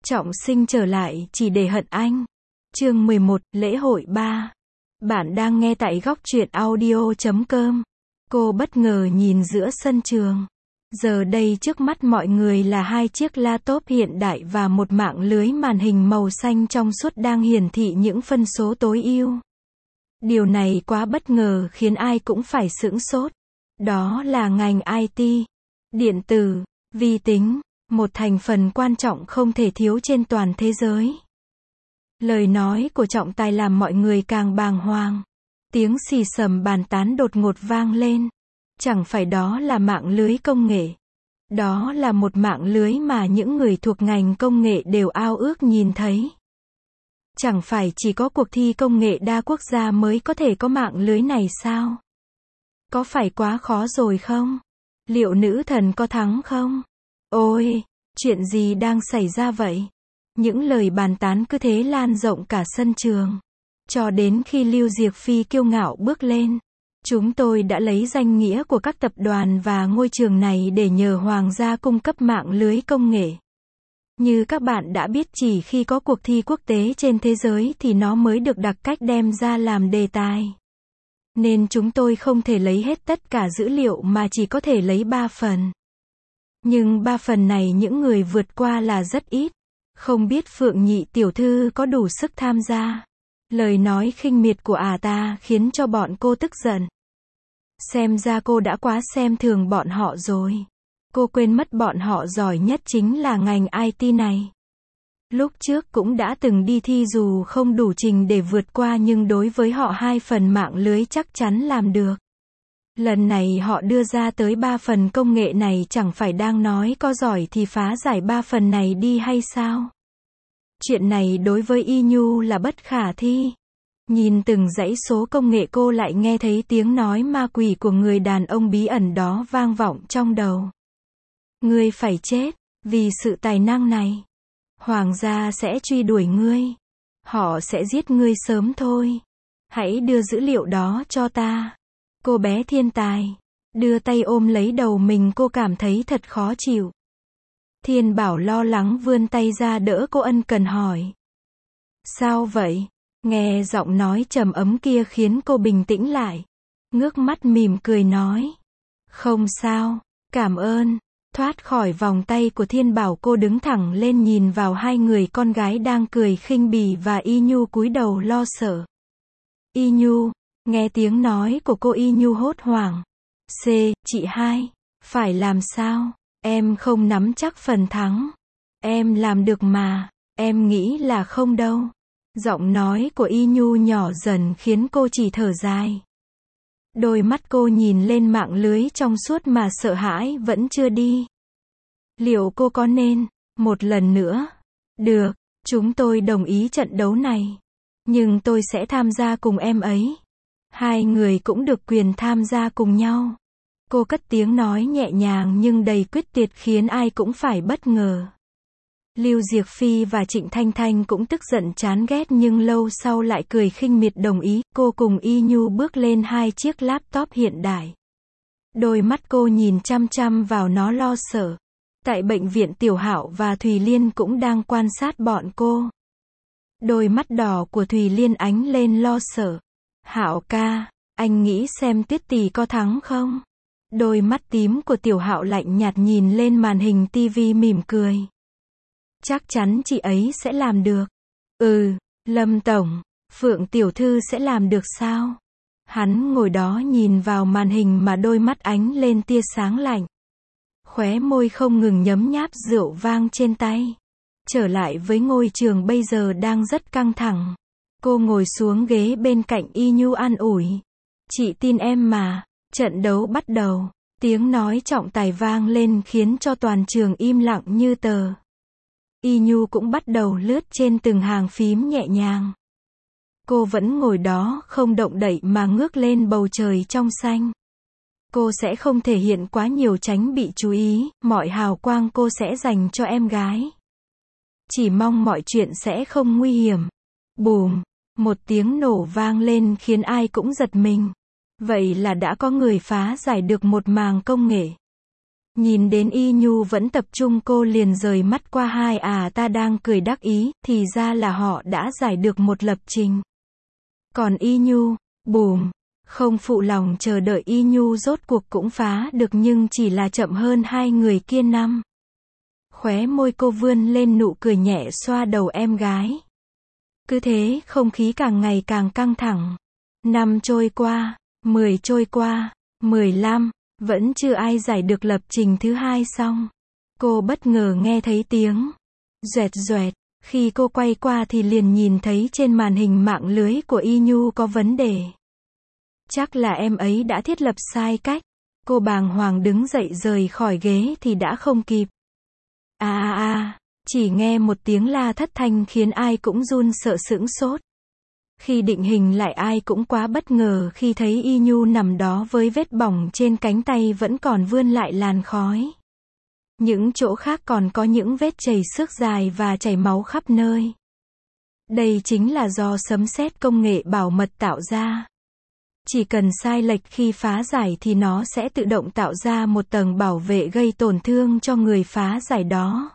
Trọng Sinh trở lại chỉ để hận anh. Chương 11, lễ hội 3. Bạn đang nghe tại góc truyện audio.com. Cô bất ngờ nhìn giữa sân trường. Giờ đây trước mắt mọi người là hai chiếc laptop hiện đại và một mạng lưới màn hình màu xanh trong suốt đang hiển thị những phân số tối ưu. Điều này quá bất ngờ khiến ai cũng phải sửng sốt. Đó là ngành IT, điện tử, vi tính, một thành phần quan trọng không thể thiếu trên toàn thế giới. Lời nói của trọng tài làm mọi người càng bàng hoàng. Tiếng xì xầm bàn tán đột ngột vang lên. Chẳng phải đó là mạng lưới công nghệ. Đó là một mạng lưới mà những người thuộc ngành công nghệ đều ao ước nhìn thấy. Chẳng phải chỉ có cuộc thi công nghệ đa quốc gia mới có thể có mạng lưới này sao? Có phải quá khó rồi không? Liệu nữ thần có thắng không? Ôi, chuyện gì đang xảy ra vậy? Những lời bàn tán cứ thế lan rộng cả sân trường. Cho đến khi Lưu Diệc Phi kiêu ngạo bước lên. Chúng tôi đã lấy danh nghĩa của các tập đoàn và ngôi trường này để nhờ Hoàng gia cung cấp mạng lưới công nghệ. Như các bạn đã biết, chỉ khi có cuộc thi quốc tế trên thế giới thì nó mới được đặc cách đem ra làm đề tài. Nên chúng tôi không thể lấy hết tất cả dữ liệu mà chỉ có thể lấy 3 phần. Nhưng 3 phần này những người vượt qua là rất ít. Không biết Phượng Nhị tiểu thư có đủ sức tham gia. Lời nói khinh miệt của ta khiến cho bọn cô tức giận. Xem ra cô đã quá xem thường bọn họ rồi. Cô quên mất bọn họ giỏi nhất chính là ngành IT này. Lúc trước cũng đã từng đi thi dù không đủ trình để vượt qua, nhưng đối với họ 2 phần mạng lưới chắc chắn làm được. Lần này họ đưa ra tới 3 phần công nghệ này, chẳng phải đang nói có giỏi thì phá giải 3 phần này đi hay sao? Chuyện này đối với Y Nhu là bất khả thi. Nhìn từng dãy số công nghệ, cô lại nghe thấy tiếng nói ma quỷ của người đàn ông bí ẩn đó vang vọng trong đầu. Ngươi phải chết, vì sự tài năng này. Hoàng gia sẽ truy đuổi ngươi. Họ sẽ giết ngươi sớm thôi. Hãy đưa dữ liệu đó cho ta. Cô bé thiên tài đưa tay ôm lấy đầu mình, cô cảm thấy thật khó chịu. Thiên Bảo lo lắng vươn tay ra đỡ cô, ân cần hỏi. Sao vậy? Nghe giọng nói trầm ấm kia khiến cô bình tĩnh lại. Ngước mắt mỉm cười nói. Không sao, cảm ơn. Thoát khỏi vòng tay của Thiên Bảo, cô đứng thẳng lên nhìn vào hai người con gái đang cười khinh bỉ và Y Nhu cúi đầu lo sợ. Y Nhu, nghe tiếng nói của cô, Y Nhu hốt hoảng. Chị hai, phải làm sao? Em không nắm chắc phần thắng. Em làm được mà, em nghĩ là không đâu. Giọng nói của Y Nhu nhỏ dần khiến cô chỉ thở dài. Đôi mắt cô nhìn lên mạng lưới trong suốt mà sợ hãi vẫn chưa đi. Liệu cô có nên một lần nữa? Được, chúng tôi đồng ý trận đấu này. Nhưng tôi sẽ tham gia cùng em ấy. Hai người cũng được quyền tham gia cùng nhau. Cô cất tiếng nói nhẹ nhàng nhưng đầy quyết tuyệt khiến ai cũng phải bất ngờ. Lưu Diệc Phi và Trịnh Thanh Thanh cũng tức giận chán ghét nhưng lâu sau lại cười khinh miệt đồng ý. Cô cùng Y Nhu bước lên hai chiếc laptop hiện đại. Đôi mắt cô nhìn chăm chăm vào nó lo sợ. Tại bệnh viện, Tiểu Hạo và Thùy Liên cũng đang quan sát bọn cô. Đôi mắt đỏ của Thùy Liên ánh lên lo sợ. Hạo ca, anh nghĩ xem Tuyết tỷ có thắng không? Đôi mắt tím của Tiểu Hạo lạnh nhạt nhìn lên màn hình tivi mỉm cười. Chắc chắn chị ấy sẽ làm được. Lâm tổng, Phượng tiểu thư sẽ làm được sao? Hắn ngồi đó nhìn vào màn hình mà đôi mắt ánh lên tia sáng lạnh. Khóe môi không ngừng nhấm nháp rượu vang trên tay. Trở lại với ngôi trường bây giờ đang rất căng thẳng. Cô ngồi xuống ghế bên cạnh Y Nhu an ủi. Chị tin em mà. Trận đấu bắt đầu. Tiếng nói trọng tài vang lên khiến cho toàn trường im lặng như tờ. Y Nhu cũng bắt đầu lướt trên từng hàng phím nhẹ nhàng. Cô vẫn ngồi đó không động đậy mà ngước lên bầu trời trong xanh. Cô sẽ không thể hiện quá nhiều tránh bị chú ý, mọi hào quang cô sẽ dành cho em gái. Chỉ mong mọi chuyện sẽ không nguy hiểm. Bùm, một tiếng nổ vang lên khiến ai cũng giật mình. Vậy là đã có người phá giải được một màng công nghệ. Nhìn đến Y Nhu vẫn tập trung cô liền rời mắt qua hai ta đang cười đắc ý, thì ra là họ đã giải được một lập trình. Còn Y Nhu, bùm, không phụ lòng chờ đợi Y Nhu rốt cuộc cũng phá được nhưng chỉ là chậm hơn hai người kia năm. Khóe môi cô vươn lên nụ cười nhẹ xoa đầu em gái. Cứ thế không khí càng ngày càng căng thẳng. 5 trôi qua, 10 trôi qua, 15, vẫn chưa ai giải được lập trình thứ hai xong. Cô bất ngờ nghe thấy tiếng doẹt doẹt. Khi cô quay qua thì liền nhìn thấy trên màn hình mạng lưới của Y Nhu có vấn đề. Chắc là em ấy đã thiết lập sai cách. Cô bàng hoàng đứng dậy rời khỏi ghế thì đã không kịp. Chỉ nghe một tiếng la thất thanh khiến ai cũng run sợ sững sốt. Khi định hình lại ai cũng quá bất ngờ khi thấy Y Nhu nằm đó với vết bỏng trên cánh tay vẫn còn vươn lại làn khói. Những chỗ khác còn có những vết chảy xước dài và chảy máu khắp nơi. Đây chính là do sấm sét công nghệ bảo mật tạo ra. Chỉ cần sai lệch khi phá giải thì nó sẽ tự động tạo ra một tầng bảo vệ gây tổn thương cho người phá giải đó.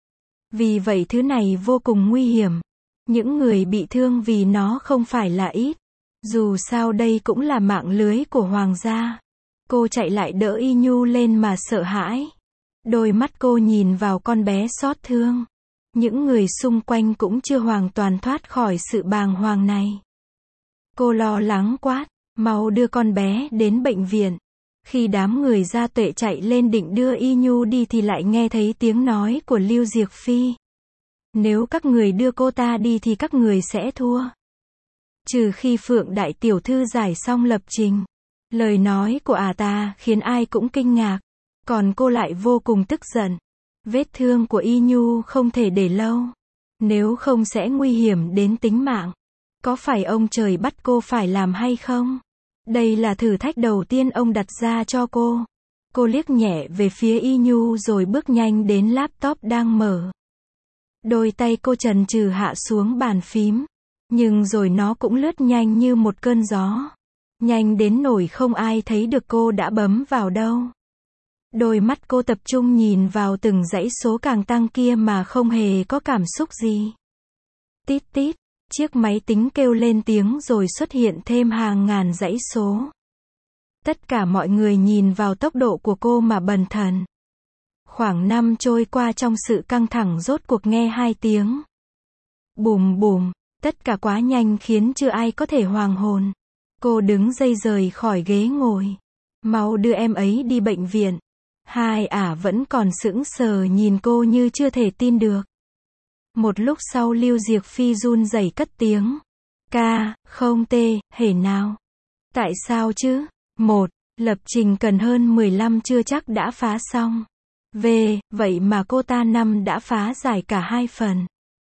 Vì vậy thứ này vô cùng nguy hiểm. Những người bị thương vì nó không phải là ít. Dù sao đây cũng là mạng lưới của hoàng gia. Cô chạy lại đỡ Y Nhu lên mà sợ hãi. Đôi mắt cô nhìn vào con bé xót thương. Những người xung quanh cũng chưa hoàn toàn thoát khỏi sự bàng hoàng này. Cô lo lắng quát, mau đưa con bé đến bệnh viện. Khi đám người gia tuệ chạy lên định đưa Y Nhu đi thì lại nghe thấy tiếng nói của Lưu Diệc Phi. Nếu các người đưa cô ta đi thì các người sẽ thua. Trừ khi Phượng đại tiểu thư giải xong lập trình. Lời nói của ta khiến ai cũng kinh ngạc. Còn cô lại vô cùng tức giận. Vết thương của Y Nhu không thể để lâu. Nếu không sẽ nguy hiểm đến tính mạng. Có phải ông trời bắt cô phải làm hay không? Đây là thử thách đầu tiên ông đặt ra cho cô. Cô liếc nhẹ về phía Y Nhu rồi bước nhanh đến laptop đang mở. Đôi tay cô chần chừ hạ xuống bàn phím. Nhưng rồi nó cũng lướt nhanh như một cơn gió. Nhanh đến nỗi không ai thấy được cô đã bấm vào đâu. Đôi mắt cô tập trung nhìn vào từng dãy số càng tăng kia mà không hề có cảm xúc gì. Tít tít, chiếc máy tính kêu lên tiếng rồi xuất hiện thêm hàng ngàn dãy số. Tất cả mọi người nhìn vào tốc độ của cô mà bần thần. Khoảng 5 trôi qua trong sự căng thẳng rốt cuộc nghe 2 tiếng. Bùm bùm, tất cả quá nhanh khiến chưa ai có thể hoàn hồn. Cô đứng dậy rời khỏi ghế ngồi. Mau đưa em ấy đi bệnh viện. Hai vẫn còn sững sờ nhìn cô như chưa thể tin được. Một lúc sau Lưu Diệc Phi run rẩy cất tiếng. Không hề nào. Tại sao chứ? Lập trình cần hơn 15 chưa chắc đã phá xong. Vậy mà cô ta đã phá giải cả 2 phần.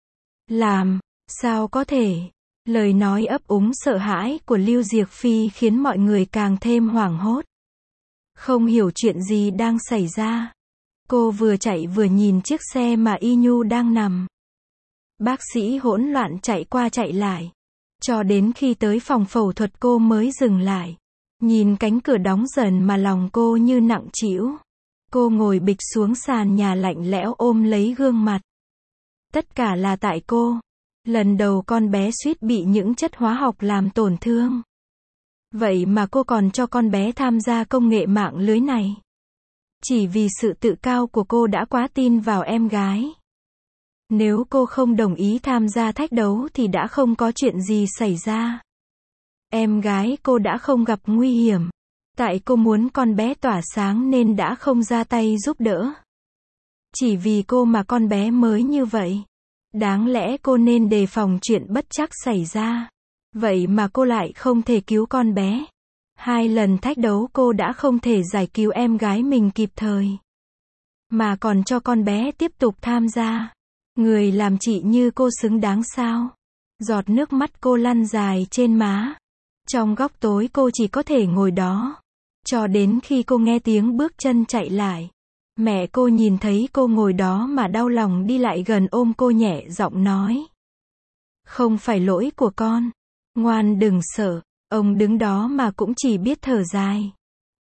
Sao có thể? Lời nói ấp úng sợ hãi của Lưu Diệc Phi khiến mọi người càng thêm hoảng hốt. Không hiểu chuyện gì đang xảy ra. Cô vừa chạy vừa nhìn chiếc xe mà Y Nhu đang nằm. Bác sĩ hỗn loạn chạy qua chạy lại. Cho đến khi tới phòng phẫu thuật cô mới dừng lại. Nhìn cánh cửa đóng dần mà lòng cô như nặng trĩu. Cô ngồi bịch xuống sàn nhà lạnh lẽo ôm lấy gương mặt. Tất cả là tại cô. Lần đầu con bé suýt bị những chất hóa học làm tổn thương. Vậy mà cô còn cho con bé tham gia công nghệ mạng lưới này. Chỉ vì sự tự cao của cô đã quá tin vào em gái. Nếu cô không đồng ý tham gia thách đấu thì đã không có chuyện gì xảy ra. Em gái cô đã không gặp nguy hiểm. Tại cô muốn con bé tỏa sáng nên đã không ra tay giúp đỡ. Chỉ vì cô mà con bé mới như vậy. Đáng lẽ cô nên đề phòng chuyện bất trắc xảy ra. Vậy mà cô lại không thể cứu con bé. 2 lần thách đấu cô đã không thể giải cứu em gái mình kịp thời. Mà còn cho con bé tiếp tục tham gia. Người làm chị như cô xứng đáng sao? Giọt nước mắt cô lăn dài trên má. Trong góc tối cô chỉ có thể ngồi đó. Cho đến khi cô nghe tiếng bước chân chạy lại. Mẹ cô nhìn thấy cô ngồi đó mà đau lòng đi lại gần ôm cô nhẹ giọng nói. Không phải lỗi của con. Ngoan đừng sợ. Ông đứng đó mà cũng chỉ biết thở dài.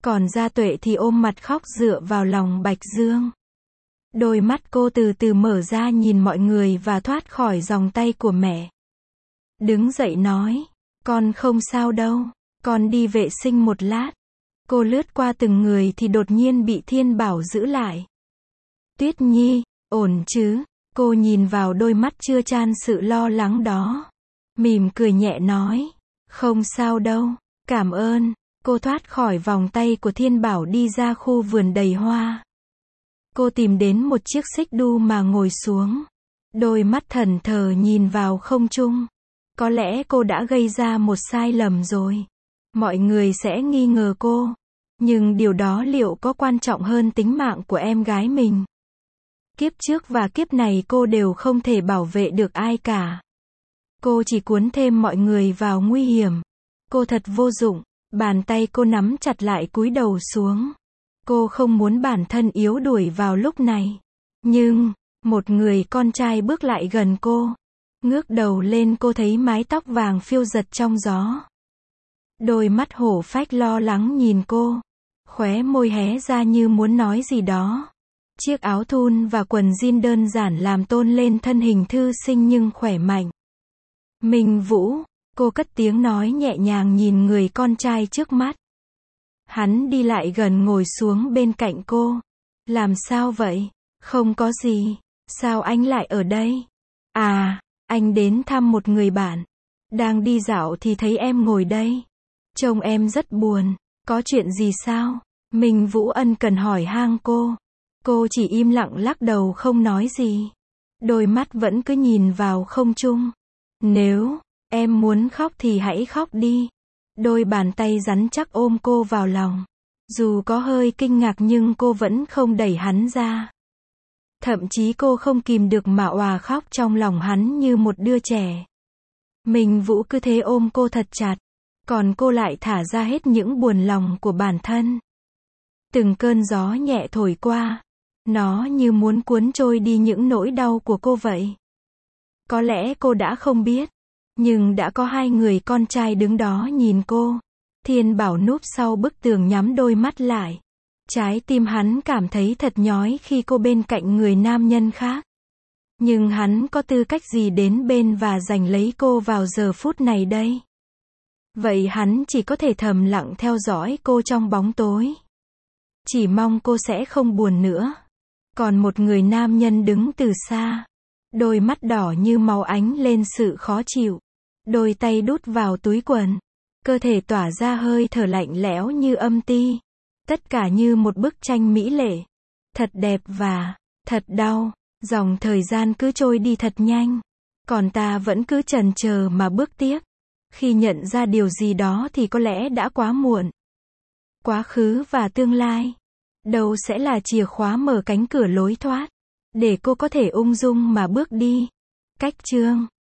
Còn Gia Tuệ thì ôm mặt khóc dựa vào lòng Bạch Dương. Đôi mắt cô từ từ mở ra nhìn mọi người và thoát khỏi vòng tay của mẹ. Đứng dậy nói, con không sao đâu, con đi vệ sinh một lát. Cô lướt qua từng người thì đột nhiên bị Thiên Bảo giữ lại. Tuyết Nhi, ổn chứ? Cô nhìn vào đôi mắt chưa chan sự lo lắng đó. Mỉm cười nhẹ nói, không sao đâu, cảm ơn. Cô thoát khỏi vòng tay của Thiên Bảo đi ra khu vườn đầy hoa. Cô tìm đến một chiếc xích đu mà ngồi xuống. Đôi mắt thẫn thờ nhìn vào không trung. Có lẽ cô đã gây ra một sai lầm rồi. Mọi người sẽ nghi ngờ cô. Nhưng điều đó liệu có quan trọng hơn tính mạng của em gái mình? Kiếp trước và kiếp này cô đều không thể bảo vệ được ai cả. Cô chỉ cuốn thêm mọi người vào nguy hiểm. Cô thật vô dụng. Bàn tay cô nắm chặt lại cúi đầu xuống. Cô không muốn bản thân yếu đuối vào lúc này. Nhưng, một người con trai bước lại gần cô. Ngước đầu lên cô thấy mái tóc vàng phiêu giật trong gió. Đôi mắt hổ phách lo lắng nhìn cô. Khóe môi hé ra như muốn nói gì đó. Chiếc áo thun và quần jean đơn giản làm tôn lên thân hình thư sinh nhưng khỏe mạnh. Minh Vũ, cô cất tiếng nói nhẹ nhàng nhìn người con trai trước mắt. Hắn đi lại gần ngồi xuống bên cạnh cô. Làm sao vậy? Không có gì. Sao anh lại ở đây? À, anh đến thăm một người bạn. Đang đi dạo thì thấy em ngồi đây. Trông em rất buồn. Có chuyện gì sao? Minh Vũ ân cần hỏi han cô. Cô chỉ im lặng lắc đầu không nói gì. Đôi mắt vẫn cứ nhìn vào không trung. Nếu em muốn khóc thì hãy khóc đi. Đôi bàn tay rắn chắc ôm cô vào lòng. Dù có hơi kinh ngạc nhưng cô vẫn không đẩy hắn ra. Thậm chí cô không kìm được mà òa khóc trong lòng hắn như một đứa trẻ. Minh Vũ cứ thế ôm cô thật chặt. Còn cô lại thả ra hết những buồn lòng của bản thân. Từng cơn gió nhẹ thổi qua. Nó như muốn cuốn trôi đi những nỗi đau của cô vậy. Có lẽ cô đã không biết. Nhưng đã có hai người con trai đứng đó nhìn cô. Thiên Bảo núp sau bức tường nhắm đôi mắt lại. Trái tim hắn cảm thấy thật nhói khi cô bên cạnh người nam nhân khác. Nhưng hắn có tư cách gì đến bên và giành lấy cô vào giờ phút này đây? Vậy hắn chỉ có thể thầm lặng theo dõi cô trong bóng tối. Chỉ mong cô sẽ không buồn nữa. Còn một người nam nhân đứng từ xa. Đôi mắt đỏ như máu ánh lên sự khó chịu. Đôi tay đút vào túi quần. Cơ thể tỏa ra hơi thở lạnh lẽo như âm ti. Tất cả như một bức tranh mỹ lệ. Thật đẹp và thật đau. Dòng thời gian cứ trôi đi thật nhanh. Còn ta vẫn cứ chần chờ mà bước tiếp. Khi nhận ra điều gì đó thì có lẽ đã quá muộn. Quá khứ và tương lai. Đâu sẽ là chìa khóa mở cánh cửa lối thoát. Để cô có thể ung dung mà bước đi. Cách chương